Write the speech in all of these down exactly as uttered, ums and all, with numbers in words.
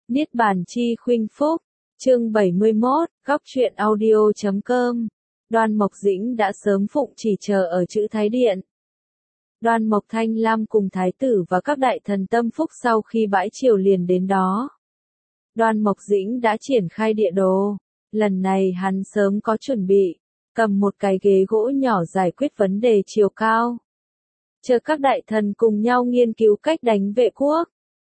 Niết bàn chi khuynh phúc, chương bảy mươi mốt, góc truyện audio chấm com. Đoan Mộc Dĩnh đã sớm phụng chỉ chờ ở Chữ Thái Điện. Đoan Mộc Thanh Lam cùng Thái tử và các đại thần tâm phúc sau khi bãi triều liền đến đó. Đoan Mộc Dĩnh đã triển khai địa đồ. Lần này hắn sớm có chuẩn bị, cầm một cái ghế gỗ nhỏ giải quyết vấn đề chiều cao. Chờ các đại thần cùng nhau nghiên cứu cách đánh vệ quốc.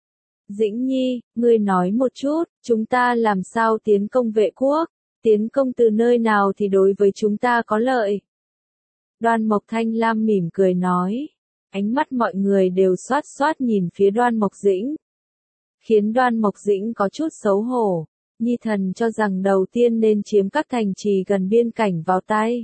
Dĩnh Nhi, ngươi nói một chút, chúng ta làm sao tiến công vệ quốc, tiến công từ nơi nào thì đối với chúng ta có lợi. Đoan Mộc Thanh Lam mỉm cười nói, ánh mắt mọi người đều xoát xoát nhìn phía Đoan Mộc Dĩnh. Khiến Đoan Mộc Dĩnh có chút xấu hổ, Nhi thần cho rằng đầu tiên nên chiếm các thành trì gần biên cảnh vào tay.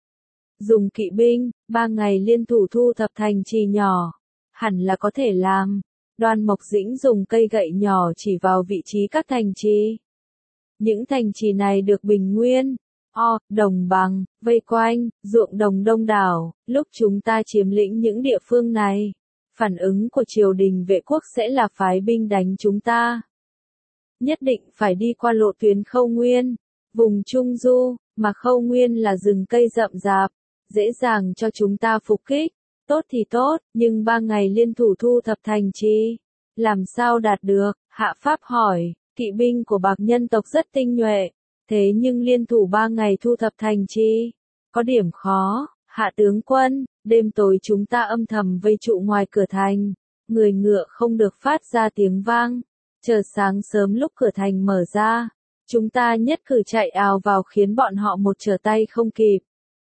Dùng kỵ binh, ba ngày liên thủ thu thập thành trì nhỏ, hẳn là có thể làm. Đoan Mộc Dĩnh dùng cây gậy nhỏ chỉ vào vị trí các thành trì. Những thành trì này được bình nguyên, o, đồng bằng, vây quanh, ruộng đồng đông đảo. Lúc chúng ta chiếm lĩnh những địa phương này, phản ứng của triều đình vệ quốc sẽ là phái binh đánh chúng ta. Nhất định phải đi qua lộ tuyến Khâu Nguyên, vùng Trung Du, mà Khâu Nguyên là rừng cây rậm rạp, dễ dàng cho chúng ta phục kích. Tốt thì tốt, nhưng ba ngày liên thủ thu thập thành trì, làm sao đạt được? Hạ Pháp hỏi, kỵ binh của Bạc nhân tộc rất tinh nhuệ, thế nhưng liên thủ ba ngày thu thập thành trì, có điểm khó. Hạ tướng quân, đêm tối chúng ta âm thầm vây trụ ngoài cửa thành, người ngựa không được phát ra tiếng vang, chờ sáng sớm lúc cửa thành mở ra, chúng ta nhất cử chạy ào vào khiến bọn họ một trở tay không kịp.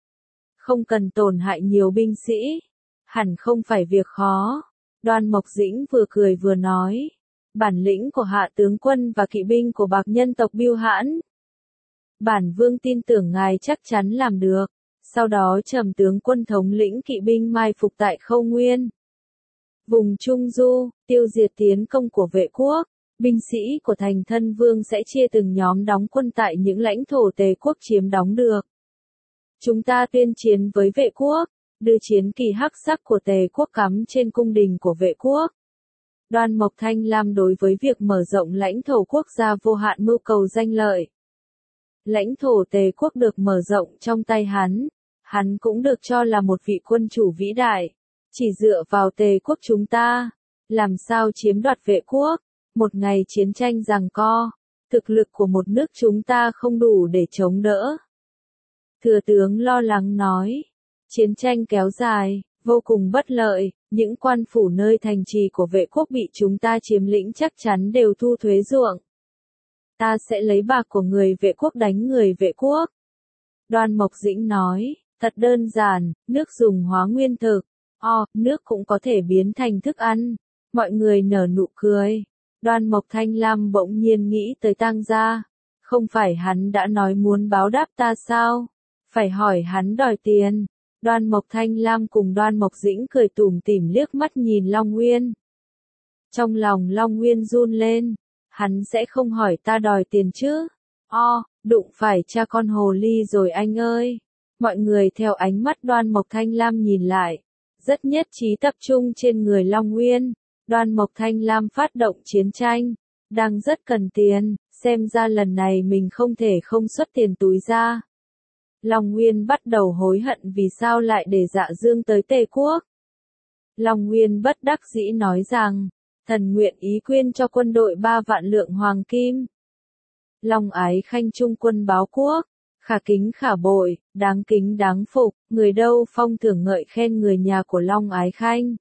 Không cần tổn hại nhiều binh sĩ, hẳn không phải việc khó. Đoan Mộc Dĩnh vừa cười vừa nói, bản lĩnh của Hạ tướng quân và kỵ binh của Bạc nhân tộc biêu hãn. Bản vương tin tưởng ngài chắc chắn làm được. Sau đó Trầm tướng quân thống lĩnh kỵ binh mai phục tại Khâu Nguyên, vùng Trung Du, tiêu diệt tiến công của vệ quốc. Binh sĩ của thành thân vương sẽ chia từng nhóm đóng quân tại những lãnh thổ Tề quốc chiếm đóng được. Chúng ta tuyên chiến với vệ quốc, đưa chiến kỳ hắc sắc của Tề quốc cắm trên cung đình của vệ quốc. Đoan Mộc Thanh Lam đối với việc mở rộng lãnh thổ quốc gia vô hạn mưu cầu danh lợi. Lãnh thổ Tề quốc được mở rộng trong tay hắn, hắn cũng được cho là một vị quân chủ vĩ đại. Chỉ dựa vào Tề quốc chúng ta, làm sao chiếm đoạt vệ quốc? Một ngày chiến tranh giằng co, thực lực của một nước chúng ta không đủ để chống đỡ. Thừa tướng lo lắng nói, chiến tranh kéo dài, vô cùng bất lợi, những quan phủ nơi thành trì của vệ quốc bị chúng ta chiếm lĩnh chắc chắn đều thu thuế ruộng. Ta sẽ lấy bạc của người vệ quốc đánh người vệ quốc. Đoan Mộc Dĩnh nói, thật đơn giản, nước dùng hóa nguyên thực, o, nước cũng có thể biến thành thức ăn. Mọi người nở nụ cười. Đoan Mộc Thanh Lam bỗng nhiên nghĩ tới Tang gia, không phải hắn đã nói muốn báo đáp ta sao? Phải hỏi hắn đòi tiền. Đoan Mộc Thanh Lam cùng Đoan Mộc Dĩnh cười tủm tỉm liếc mắt nhìn Long Nguyên. Trong lòng Long Nguyên run lên, hắn sẽ không hỏi ta đòi tiền chứ? O, đụng phải cha con hồ ly rồi anh ơi. Mọi người theo ánh mắt Đoan Mộc Thanh Lam nhìn lại, rất nhất trí tập trung trên người Long Nguyên. Đoan Mộc Thanh Lam phát động chiến tranh, đang rất cần tiền, xem ra lần này mình không thể không xuất tiền túi ra. Long Nguyên bắt đầu hối hận vì sao lại để Dạ Dương tới Tề quốc. Long Nguyên bất đắc dĩ nói rằng, thần nguyện ý quyên cho quân đội ba vạn lượng hoàng kim. Long Ái Khanh trung quân báo quốc, khả kính khả bội, đáng kính đáng phục, người đâu phong thưởng ngợi khen người nhà của Long Ái Khanh.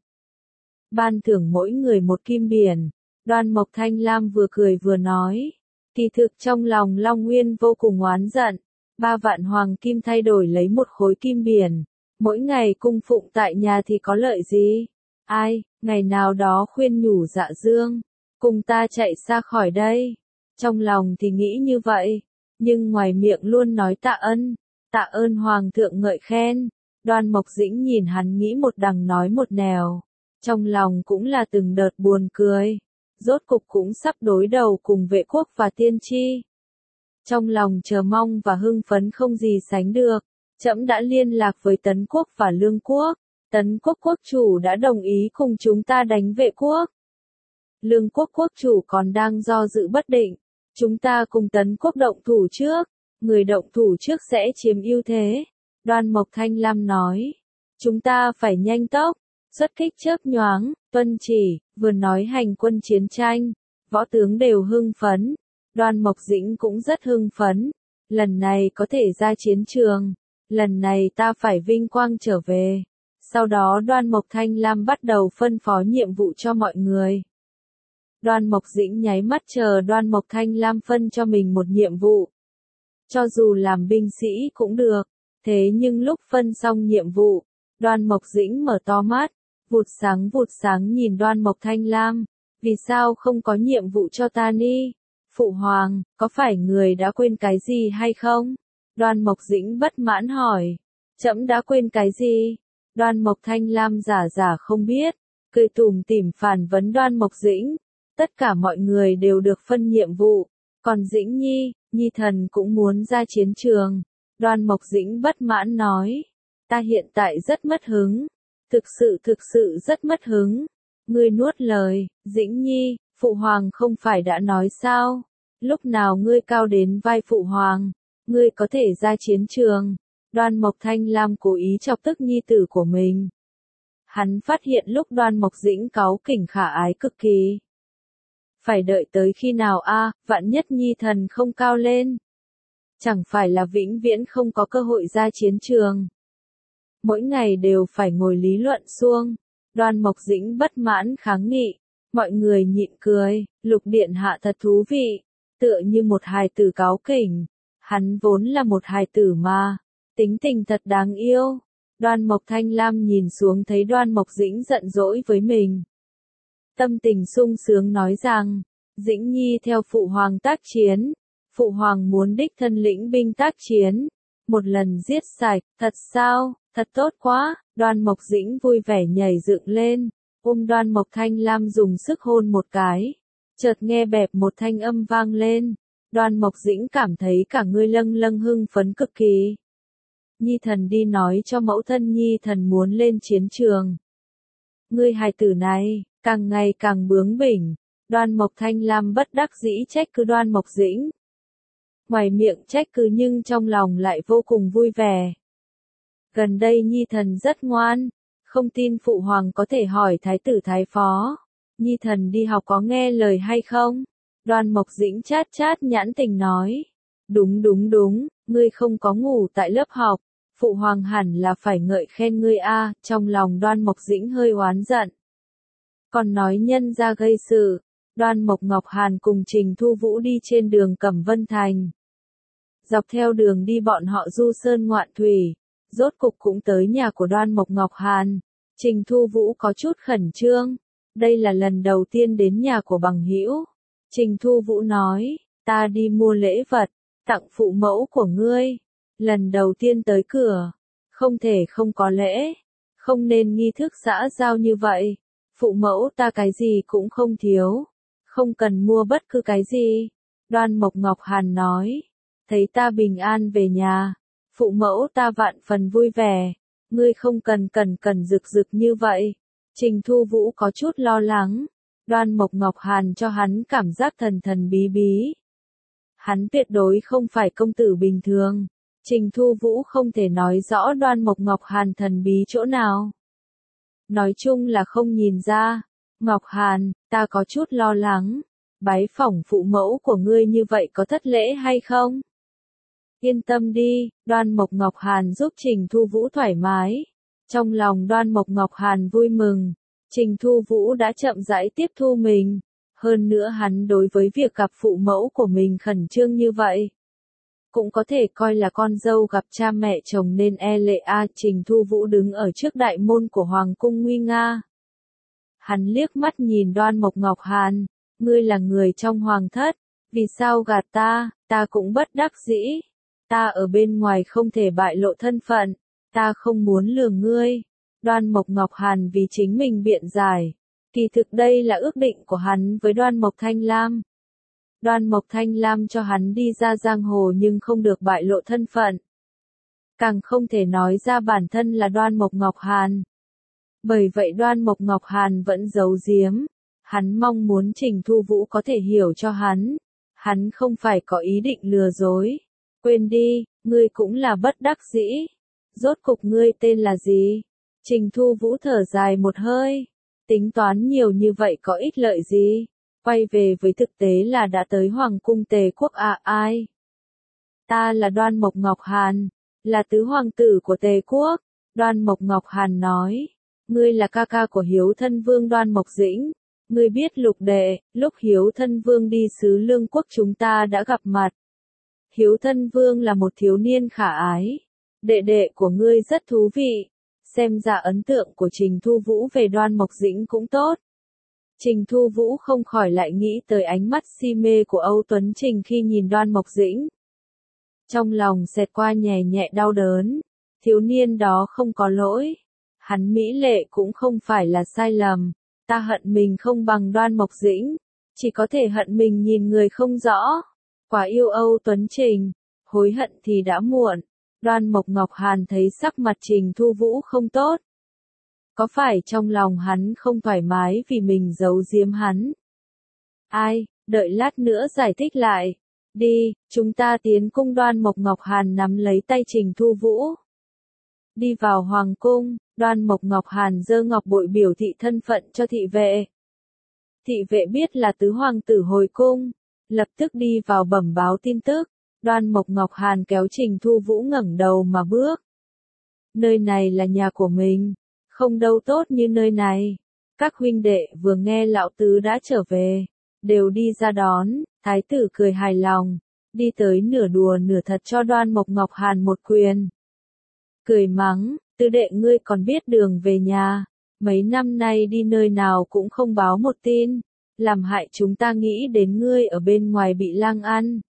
Ban thưởng mỗi người một kim biển. Đoan Mộc Thanh Lam vừa cười vừa nói, kỳ thực trong lòng Long Nguyên vô cùng oán giận. Ba vạn hoàng kim thay đổi lấy một khối kim biển, mỗi ngày cung phụng tại nhà thì có lợi gì? Ai, ngày nào đó khuyên nhủ Dạ Dương, cùng ta chạy xa khỏi đây. Trong lòng thì nghĩ như vậy, nhưng ngoài miệng luôn nói tạ ân, tạ ơn hoàng thượng ngợi khen. Đoan Mộc Dĩnh nhìn hắn nghĩ một đằng nói một nẻo, trong lòng cũng là từng đợt buồn cười, rốt cục cũng sắp đối đầu cùng vệ quốc và tiên tri. Trong lòng chờ mong và hưng phấn không gì sánh được, trẫm đã liên lạc với Tấn quốc và Lương quốc, Tấn quốc quốc chủ đã đồng ý cùng chúng ta đánh vệ quốc. Lương quốc quốc chủ còn đang do dự bất định. Chúng ta cùng Tấn quốc động thủ trước, người động thủ trước sẽ chiếm ưu thế. Đoan Mộc Thanh Lam nói. Chúng ta phải nhanh tốc, xuất kích chớp nhoáng, tuân chỉ, vừa nói hành quân chiến tranh. Võ tướng đều hưng phấn. Đoan Mộc Dĩnh cũng rất hưng phấn. Lần này có thể ra chiến trường. Lần này ta phải vinh quang trở về. Sau đó Đoan Mộc Thanh Lam bắt đầu phân phó nhiệm vụ cho mọi người. Đoan Mộc Dĩnh nháy mắt chờ Đoan Mộc Thanh Lam phân cho mình một nhiệm vụ. Cho dù làm binh sĩ cũng được. Thế nhưng lúc phân xong nhiệm vụ, Đoan Mộc Dĩnh mở to mắt, vụt sáng vụt sáng nhìn Đoan Mộc Thanh Lam. Vì sao không có nhiệm vụ cho ta ni? Phụ hoàng, có phải người đã quên cái gì hay không? Đoan Mộc Dĩnh bất mãn hỏi. Trẫm đã quên cái gì? Đoan Mộc Thanh Lam giả giả không biết, cười tủm tỉm phản vấn Đoan Mộc Dĩnh. Tất cả mọi người đều được phân nhiệm vụ, còn Dĩnh Nhi, Nhi thần cũng muốn ra chiến trường. Đoan Mộc Dĩnh bất mãn nói. Ta hiện tại rất mất hứng. Thực sự thực sự rất mất hứng. Ngươi nuốt lời, Dĩnh Nhi, Phụ Hoàng không phải đã nói sao? Lúc nào ngươi cao đến vai Phụ Hoàng, ngươi có thể ra chiến trường. Đoan Mộc Thanh Lam cố ý chọc tức nhi tử của mình. Hắn phát hiện lúc Đoan Mộc Dĩnh cáu kỉnh khả ái cực kỳ. Phải đợi tới khi nào a, à, vạn nhất nhi thần không cao lên. Chẳng phải là vĩnh viễn không có cơ hội ra chiến trường. Mỗi ngày đều phải ngồi lý luận suông. Đoan Mộc Dĩnh bất mãn kháng nghị. Mọi người nhịn cười, Lục điện hạ thật thú vị. Tựa như một hài tử cáu kỉnh. Hắn vốn là một hài tử mà. Tính tình thật đáng yêu. Đoan Mộc Thanh Lam nhìn xuống thấy Đoan Mộc Dĩnh giận dỗi với mình. Tâm tình sung sướng nói rằng, Dĩnh Nhi theo Phụ Hoàng tác chiến. Phụ Hoàng muốn đích thân lĩnh binh tác chiến. Một lần giết sạch, thật sao, thật tốt quá. Đoan Mộc Dĩnh vui vẻ nhảy dựng lên, ôm Đoan Mộc Thanh Lam dùng sức hôn một cái. Chợt nghe bẹp một thanh âm vang lên. Đoan Mộc Dĩnh cảm thấy cả người lâng lâng hưng phấn cực kỳ. Nhi thần đi nói cho mẫu thân Nhi thần muốn lên chiến trường. Ngươi hài tử này, càng ngày càng bướng bỉnh. Đoan Mộc Thanh Lam bất đắc dĩ trách cứ Đoan Mộc Dĩnh. Ngoài miệng trách cứ nhưng trong lòng lại vô cùng vui vẻ. Gần đây Nhi thần rất ngoan, không tin Phụ Hoàng có thể hỏi Thái tử Thái phó. Nhi thần đi học có nghe lời hay không? Đoan Mộc Dĩnh chát chát nhãn tình nói. Đúng đúng đúng, ngươi không có ngủ tại lớp học. Phụ Hoàng hẳn là phải ngợi khen ngươi a. À, trong lòng Đoan Mộc Dĩnh hơi oán giận. Còn nói nhân ra gây sự. Đoan Mộc Ngọc Hàn cùng Trình Thu Vũ đi trên đường Cẩm Vân Thành. Dọc theo đường đi bọn họ du sơn ngoạn thủy. Rốt cục cũng tới nhà của Đoan Mộc Ngọc Hàn. Trình Thu Vũ có chút khẩn trương. Đây là lần đầu tiên đến nhà của bằng hữu. Trình Thu Vũ nói, ta đi mua lễ vật, tặng phụ mẫu của ngươi. Lần đầu tiên tới cửa, không thể không có lễ, không nên nghi thức xã giao như vậy. Phụ mẫu ta cái gì cũng không thiếu, không cần mua bất cứ cái gì. Đoan Mộc Ngọc Hàn nói, thấy ta bình an về nhà, phụ mẫu ta vạn phần vui vẻ, ngươi không cần cần cần rực rực như vậy. Trình Thu Vũ có chút lo lắng, Đoan Mộc Ngọc Hàn cho hắn cảm giác thần thần bí bí. Hắn tuyệt đối không phải công tử bình thường. Trình Thu Vũ không thể nói rõ Đoan Mộc Ngọc Hàn thần bí chỗ nào. Nói chung là không nhìn ra. Ngọc Hàn, ta có chút lo lắng. Bái phỏng phụ mẫu của ngươi như vậy có thất lễ hay không? Yên tâm đi, Đoan Mộc Ngọc Hàn giúp Trình Thu Vũ thoải mái. Trong lòng Đoan Mộc Ngọc Hàn vui mừng. Trình Thu Vũ đã chậm rãi tiếp thu mình. Hơn nữa hắn đối với việc gặp phụ mẫu của mình khẩn trương như vậy. Cũng có thể coi là con dâu gặp cha mẹ chồng nên e lệ a. Trình Thu Vũ đứng ở trước đại môn của Hoàng cung nguy nga. Hắn liếc mắt nhìn Đoan Mộc Ngọc Hàn. Ngươi là người trong hoàng thất. Vì sao gạt ta, ta cũng bất đắc dĩ. Ta ở bên ngoài không thể bại lộ thân phận. Ta không muốn lừa ngươi. Đoan Mộc Ngọc Hàn vì chính mình biện giải. Kỳ thực đây là ước định của hắn với Đoan Mộc Thanh Lam. Đoan Mộc Thanh Lam cho hắn đi ra giang hồ nhưng không được bại lộ thân phận. Càng không thể nói ra bản thân là Đoan Mộc Ngọc Hàn. Bởi vậy Đoan Mộc Ngọc Hàn vẫn giấu giếm. Hắn mong muốn Trình Thu Vũ có thể hiểu cho hắn. Hắn không phải có ý định lừa dối. Quên đi, ngươi cũng là bất đắc dĩ. Rốt cục ngươi tên là gì? Trình Thu Vũ thở dài một hơi. Tính toán nhiều như vậy có ích lợi gì? Quay về với thực tế là đã tới Hoàng cung Tề quốc à ai? Ta là Đoan Mộc Ngọc Hàn, là tứ hoàng tử của Tề quốc. Đoan Mộc Ngọc Hàn nói, ngươi là ca ca của Hiếu Thân Vương Đoan Mộc Dĩnh. Ngươi biết Lục đệ, lúc Hiếu Thân Vương đi xứ Lương quốc chúng ta đã gặp mặt. Hiếu Thân Vương là một thiếu niên khả ái. Đệ đệ của ngươi rất thú vị. Xem ra ấn tượng của Trình Thu Vũ về Đoan Mộc Dĩnh cũng tốt. Trình Thu Vũ không khỏi lại nghĩ tới ánh mắt si mê của Âu Tuấn Trình khi nhìn Đoan Mộc Dĩnh. Trong lòng xẹt qua nhẹ nhẹ đau đớn. Thiếu niên đó không có lỗi. Hắn mỹ lệ cũng không phải là sai lầm. Ta hận mình không bằng Đoan Mộc Dĩnh. Chỉ có thể hận mình nhìn người không rõ. Quá yêu Âu Tuấn Trình. Hối hận thì đã muộn. Đoan Mộc Ngọc Hàn thấy sắc mặt Trình Thu Vũ không tốt. Có phải trong lòng hắn không thoải mái vì mình giấu giếm hắn? Ai, đợi lát nữa giải thích lại. Đi, chúng ta tiến cung. Đoan Mộc Ngọc Hàn nắm lấy tay Trình Thu Vũ. Đi vào hoàng cung, Đoan Mộc Ngọc Hàn giơ ngọc bội biểu thị thân phận cho thị vệ. Thị vệ biết là tứ hoàng tử hồi cung, lập tức đi vào bẩm báo tin tức. Đoan Mộc Ngọc Hàn kéo Trình Thu Vũ ngẩng đầu mà bước. Nơi này là nhà của mình, không đâu tốt như nơi này. Các huynh đệ vừa nghe lão tứ đã trở về, đều đi ra đón. Thái tử cười hài lòng, đi tới nửa đùa nửa thật cho Đoan Mộc Ngọc Hàn một quyền. Cười mắng, tứ đệ ngươi còn biết đường về nhà, mấy năm nay đi nơi nào cũng không báo một tin, làm hại chúng ta nghĩ đến ngươi ở bên ngoài bị lang ăn.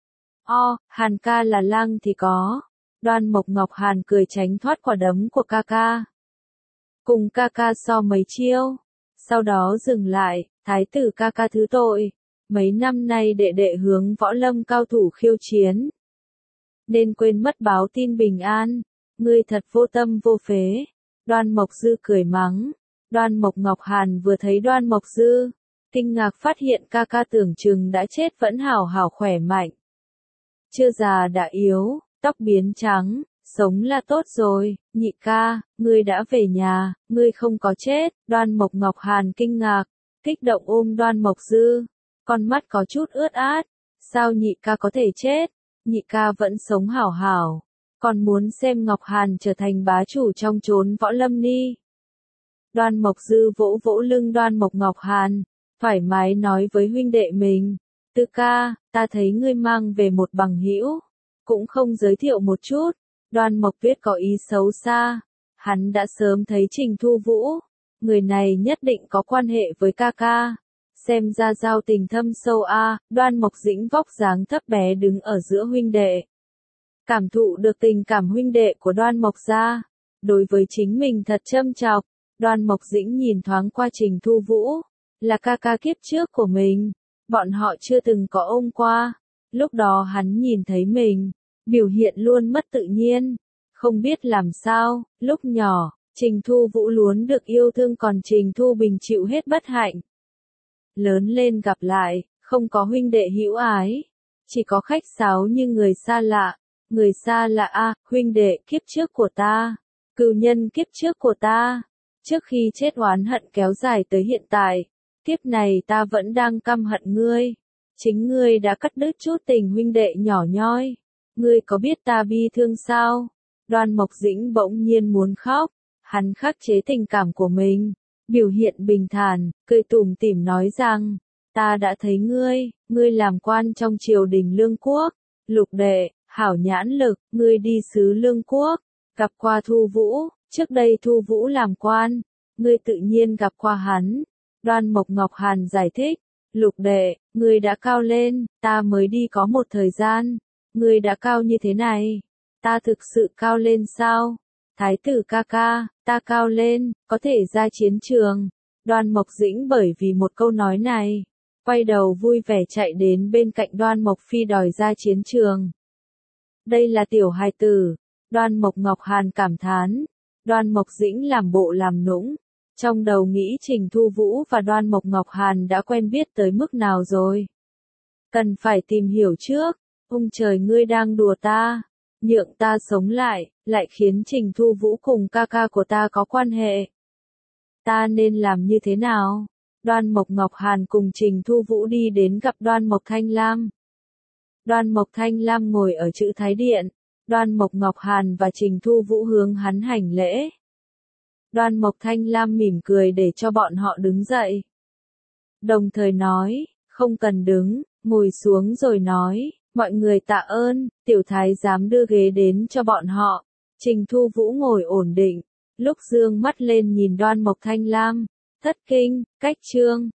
O, Hàn ca là lang thì có. Đoan Mộc Ngọc Hàn cười tránh thoát quả đấm của ca ca. Cùng ca ca so mấy chiêu, sau đó dừng lại, thái tử ca ca thứ tội. Mấy năm nay đệ đệ hướng võ lâm cao thủ khiêu chiến. Nên quên mất báo tin bình an. Ngươi thật vô tâm vô phế. Đoan Mộc Dư cười mắng. Đoan Mộc Ngọc Hàn vừa thấy Đoan Mộc Dư, kinh ngạc phát hiện ca ca tưởng chừng đã chết vẫn hảo hảo khỏe mạnh. Chưa già đã yếu, tóc biến trắng, sống là tốt rồi. Nhị ca, ngươi đã về nhà, ngươi không có chết. Đoan Mộc Ngọc Hàn kinh ngạc, kích động ôm Đoan Mộc Dư. Con mắt có chút ướt át. Sao nhị ca có thể chết? Nhị ca vẫn sống hảo hảo. Còn muốn xem Ngọc Hàn trở thành bá chủ trong chốn võ lâm ni. Đoan Mộc Dư vỗ vỗ lưng Đoan Mộc Ngọc Hàn, thoải mái nói với huynh đệ mình. Tư ca, ta thấy ngươi mang về một bằng hữu, cũng không giới thiệu một chút. Đoan Mộc Viết có ý xấu xa. Hắn đã sớm thấy Trình Thu Vũ. Người này nhất định có quan hệ với ca ca. Xem ra giao tình thâm sâu a. À. Đoan Mộc Dĩnh vóc dáng thấp bé đứng ở giữa huynh đệ. Cảm thụ được tình cảm huynh đệ của Đoan Mộc gia. Đối với chính mình thật châm chọc. Đoan Mộc Dĩnh nhìn thoáng qua Trình Thu Vũ. Là ca ca kiếp trước của mình. Bọn họ chưa từng có ôm qua. Lúc đó hắn nhìn thấy mình. Biểu hiện luôn mất tự nhiên. Không biết làm sao. Lúc nhỏ, Trình Thu Vũ luôn được yêu thương còn Trình Thu Bình chịu hết bất hạnh. Lớn lên gặp lại, không có huynh đệ hữu ái. Chỉ có khách sáo như người xa lạ. Người xa lạ a, à, huynh đệ kiếp trước của ta. Cừu nhân kiếp trước của ta. Trước khi chết oán hận kéo dài tới hiện tại. Kiếp này ta vẫn đang căm hận ngươi. Chính ngươi đã cắt đứt chút tình huynh đệ nhỏ nhoi. Ngươi có biết ta bi thương sao? Đoan Mộc Dĩnh bỗng nhiên muốn khóc. Hắn khắc chế tình cảm của mình. Biểu hiện bình thản, cười tủm tỉm nói rằng. Ta đã thấy ngươi, ngươi làm quan trong triều đình Lương quốc. Lục đệ, hảo nhãn lực, ngươi đi xứ Lương quốc. Gặp qua Thu Vũ, trước đây Thu Vũ làm quan. Ngươi tự nhiên gặp qua hắn. Đoan Mộc Ngọc Hàn giải thích. Lục đệ, ngươi đã cao lên, ta mới đi có một thời gian. Ngươi đã cao như thế này. Ta thực sự cao lên sao? Thái tử ca ca, ta cao lên, có thể ra chiến trường. Đoan Mộc Dĩnh bởi vì một câu nói này, quay đầu vui vẻ chạy đến bên cạnh Đoan Mộc Phi đòi ra chiến trường. Đây là tiểu hài tử. Đoan Mộc Ngọc Hàn cảm thán. Đoan Mộc Dĩnh làm bộ làm nũng. Trong đầu nghĩ Trình Thu Vũ và Đoan Mộc Ngọc Hàn đã quen biết tới mức nào rồi. Cần phải tìm hiểu trước. Ông trời, ngươi đang đùa ta. Nhượng ta sống lại, lại khiến Trình Thu Vũ cùng ca ca của ta có quan hệ. Ta nên làm như thế nào? Đoan Mộc Ngọc Hàn cùng Trình Thu Vũ đi đến gặp Đoan Mộc Thanh Lam. Đoan Mộc Thanh Lam ngồi ở Chữ Thái Điện. Đoan Mộc Ngọc Hàn và Trình Thu Vũ hướng hắn hành lễ. Đoan Mộc Thanh Lam mỉm cười để cho bọn họ đứng dậy. Đồng thời nói, không cần đứng, ngồi xuống rồi nói, mọi người tạ ơn, tiểu thái giám đưa ghế đến cho bọn họ. Trình Thu Vũ ngồi ổn định, lúc dương mắt lên nhìn Đoan Mộc Thanh Lam, thất kinh, cách chương.